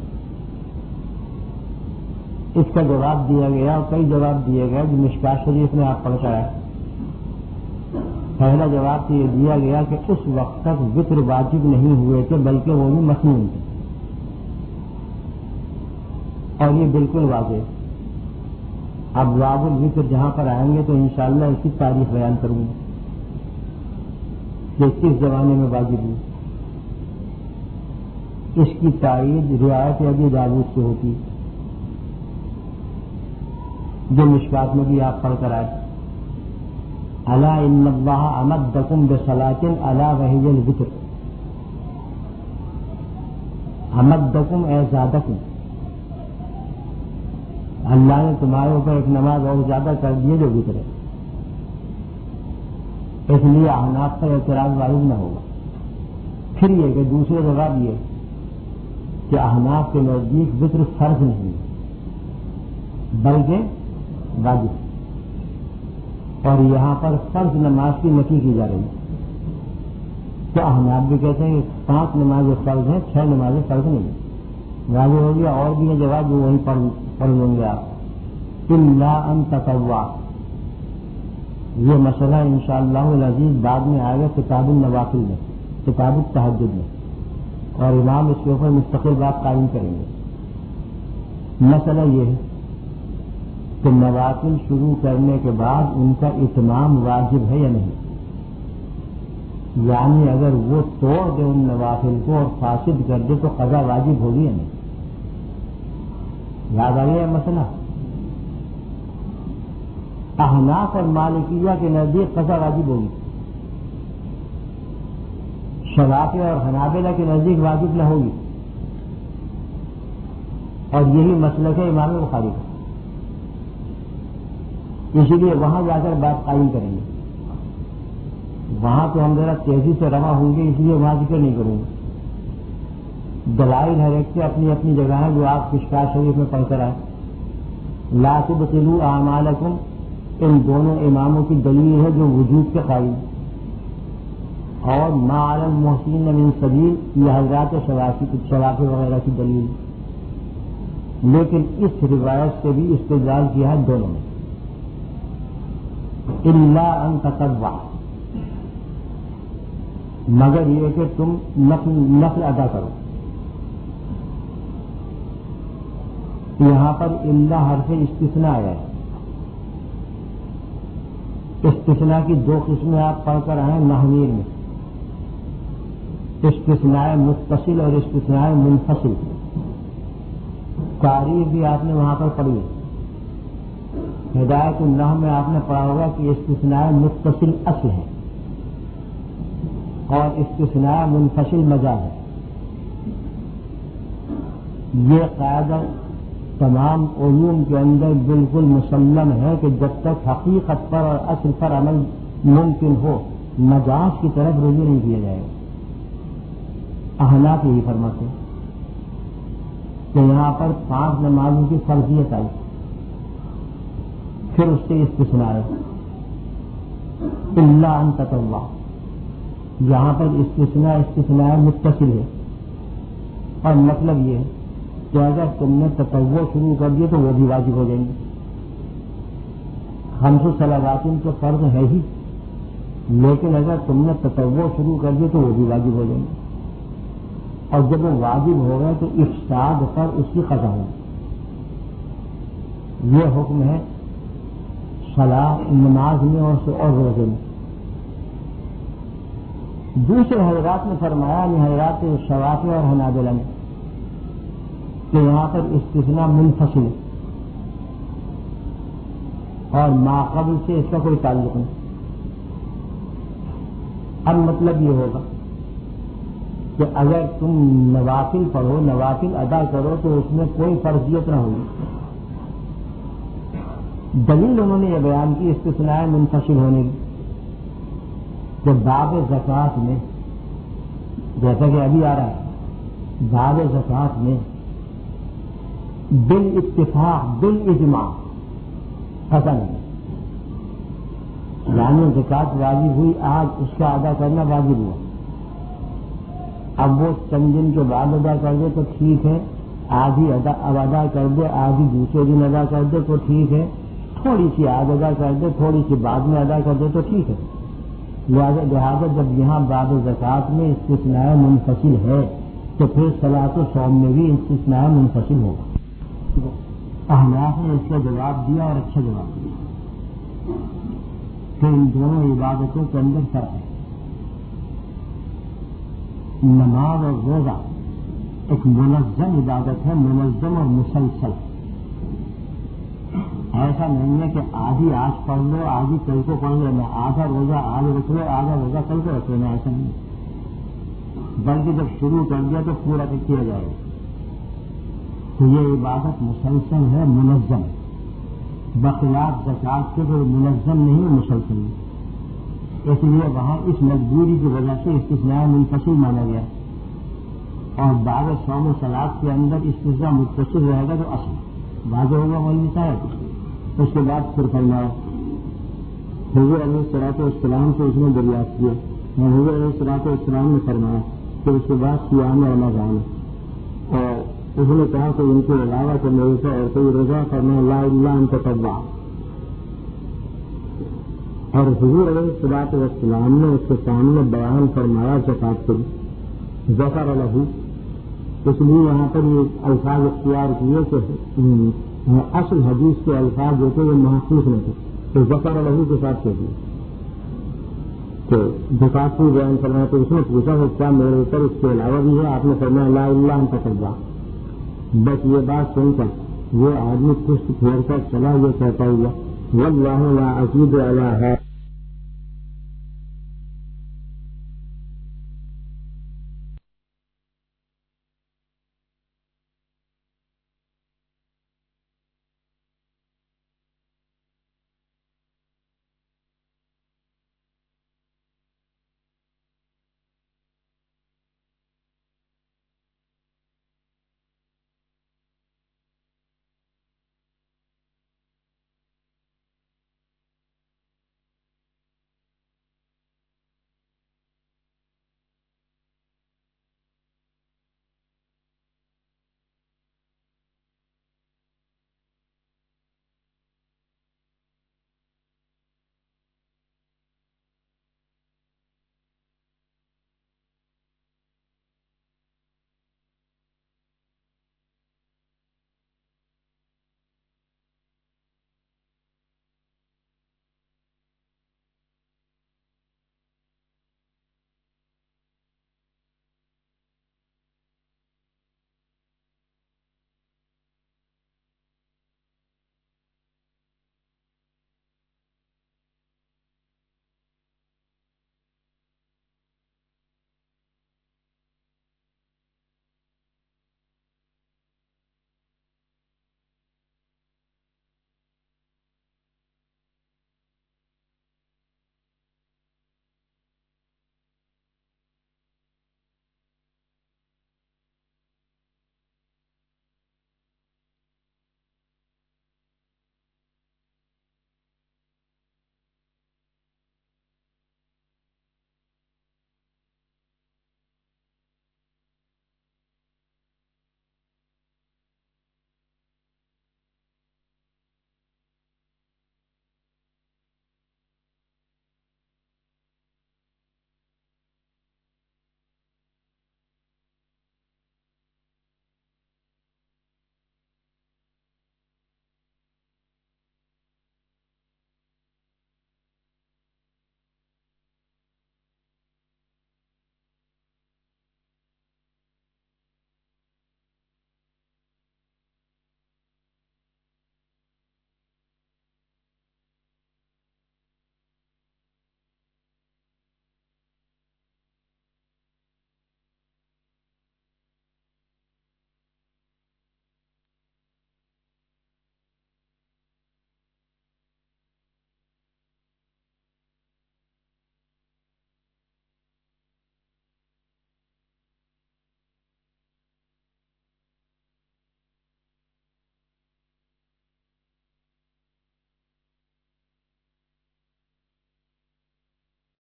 اس کا جواب دیا گیا اور کئی جواب دیے گئے جو مشکات شریف میں آپ پڑھ کر آئے. پہلا جواب تو یہ دیا گیا کہ اس وقت تک ذکر واجب نہیں ہوئے تھے بلکہ وہ بھی مسنون تھے, اور یہ بالکل واضح. اب باب الذکر جہاں پر آئیں گے تو انشاءاللہ اس کی تاریخ بیان کروں گا کہ کس زمانے میں واجب ہوئی. اس کی تائید روایت ابی داؤد سے ہوتی جو مشکات میں بھی آپ پڑھ کر آئے. الا ان اللہ امدکم بصلاۃ الا وہی الذکر, امدکم اے زادکم, اللہ نے تمہارے اوپر ایک نماز اور زیادہ کر دی جو گزرے، اس لیے احناف پر اعتراض وارد نہ ہوگا۔ پھر یہ کہ دوسرے جواب یہ کہ احناف کے نزدیک وطر فرض نہیں بلکہ واجب، اور یہاں پر فرض نماز کی نفی کی جا رہی ہے۔ تو احناف بھی کہتے ہیں کہ پانچ نمازیں فرض ہیں، چھ نمازیں فرض نہیں ہیں، واجب ہو گیا۔ اور بھی ہے جواب جو وہیں پڑھ لیں گے آپ، الا ان تطوع، یہ مسئلہ انشاءاللہ العزیز بعد میں آئے گا کتاب النوافل میں، کتاب التہجد میں، اور امام اس کے اوپر مستقل بات قائم کریں گے۔ مسئلہ یہ ہے کہ نوافل شروع کرنے کے بعد ان کا اتمام واجب ہے یا نہیں، یعنی اگر وہ توڑ دے ان نوافل کو اور فاسد کر دے تو قضا واجب ہوگی یا نہیں۔ یاد آ گیا مسئلہ؟ احناف اور مالکیہ کے نزدیک قضا واجب ہوگی، شافعی اور حنابلہ کے نزدیک واجب نہ ہوگی، اور یہی مسلک ہے امام بخاری کا، اسی لیے وہاں جا کر بات قائم کریں گے۔ وہاں تو ہم ذرا تیزی سے رواں ہوں گے، اس لیے وہاں ذکر نہیں کروں گے۔ دلائل ہر ایک کے اپنی اپنی جگہ ہیں جو آپ مشکوٰۃ شریف میں پڑھ کر آئے۔ لا تبطلوا اعمالکم، ان دونوں اماموں کی دلیل ہے جو وجود کے قائل، اور ما علی المحسنین من سبیل یہ حضرات شوافی وغیرہ کی دلیل، لیکن اس روایت سے بھی استدلال کیا ہے دونوں نے، الا ان تطوع، مگر یہ کہ تم نفل نفل ادا کرو۔ یہاں پر الا حرف استثناء آیا ہے۔ استثناء کی دو قسمیں آپ پڑھ کر آئے نحویر میں، استثناء متصل اور استثناء منفصل، تعریف بھی آپ نے وہاں پر پڑھی ہے۔ ہدایت النحو میں آپ نے پڑھا ہوگا کہ استثناء متصل اصل ہے اور استثناء منفصل مجاز ہے۔ یہ قاعدہ تمام علوم کے اندر بالکل مسلم ہے کہ جب تک حقیقت پر اور اصل پر عمل ممکن ہو مجاز کی طرف رجوع نہیں کیا جائے گا۔ احناف یہی فرماتے ہیں کہ یہاں پر پانچ نمازوں کی فرضیت آئی، پھر اس سے استثناء ہے الا ان تطوع، یہاں پر استثناء استثناء متصل ہے، اور مطلب یہ ہے کہ اگر تم نے تطوع شروع کر دیے تو وہ بھی واجب ہو جائیں گے۔ خمس صلوات تو فرض ہے ہی، لیکن اگر تم نے تطوع شروع کر دیے تو وہ بھی واجب ہو جائیں گے، اور جب وہ واجب ہو گئے تو افساد پر اس کی قضا ہوگی۔ یہ حکم ہے صلاۃ نماز میں اور روزے میں۔ دوسرے حضرات نے فرمایا، یعنی حضرات شوافی اور حنابلہ نے، کہ یہاں پر استثناء منفصل ہے اور ما قبل سے اس کا کوئی تعلق نہیں۔ اب مطلب یہ ہوگا کہ اگر تم نوافل پڑھو، نوافل ادا کرو تو اس میں کوئی فرضیت نہ ہوگی۔ دلیل انہوں نے یہ بیان کی استثناء منفصل ہونے کی کہ باب زکوٰۃ میں، جیسا کہ ابھی آ رہا ہے، باب زکوٰۃ میں بالاتفاق بالاجماع قضا نہیں، یعنی زکوٰۃ واجب ہوئی آج، اس کا ادا کرنا واجب ہوا، اب وہ چند دن کے بعد ادا کر دے تو ٹھیک ہے، آدھی ادا اب ادا کر دے، آدھی دوسرے دن ادا کر دے تو ٹھیک ہے، تھوڑی سی آج ادا کر دے، تھوڑی سی بعد میں ادا کر دے تو ٹھیک ہے۔ لہٰذا جب یہاں باب زکوٰۃ میں استثناء منفصل ہے تو پھر صلاۃ و صوم میں بھی استثناء منفصل ہوگا۔ احناف نے اس کا جواب دیا اور اچھا جواب دیا کہ ان دونوں عبادتوں کے اندر فرق ہے۔ نماز اور روزہ ایک منظم عبادت ہے، منظم اور مسلسل، ایسا نہیں ہے کہ آدھی آج پڑھ لو آدھی کل کو پڑھ لو، نہ آدھا روزہ آج رکھ لو آدھا روزہ کل کو رکھ لینا، ایسا نہیں، بلکہ جب شروع کر دیا تو پورا کیا جائے گا۔ تو یہ عبادت مسلسل ہے، منظم ہے۔ بخلاف زکات کے تو منظم نہیں ہے، مسلسل نہیں، اس لیے وہاں اس مجبوری کی وجہ سے استثناء منفصل مانا گیا، اور بعد صوم و صلاۃ کے اندر استثناء متصل رہے گا تو اصل واضح ہوگا مولوی صاحب۔ اس کے بعد پھر فرمایا حضور علیہ الصلوۃ والسلام سے اس نے دریافت کیا، حضور علیہ الصلوۃ والسلام نے فرمایا کہ اس کے بعد صیام رمضان، اور اس نے کہا کہ ان کے علاوہ کہ میرے سے اور کوئی روزہ کرنا لا الا ان تطوع، اور حضور علیہ الصلوۃ والسلام نے اس کے سامنے بیان فرمایا زکات کو ذکر لہ، اس لیے یہاں پر یہ الفاظ اختیار کیے کہ اصل حدیث کے الفاظ جو تھے وہ محفوظ نہ تھے، تو ذکر لہ کے ساتھ کہہ دیا تو زکات کو بیان فرمایا، تو اس نے پوچھا کہ کیا میرے اوپر اس کے علاوہ بھی ہے؟ آپ نے فرمایا لا الا ان تطوع۔ بس یہ بات سن کر وہ آدمی پشت پھیر کر چلا یہ کہتا ہوا واللہ لا ازید علی ھذا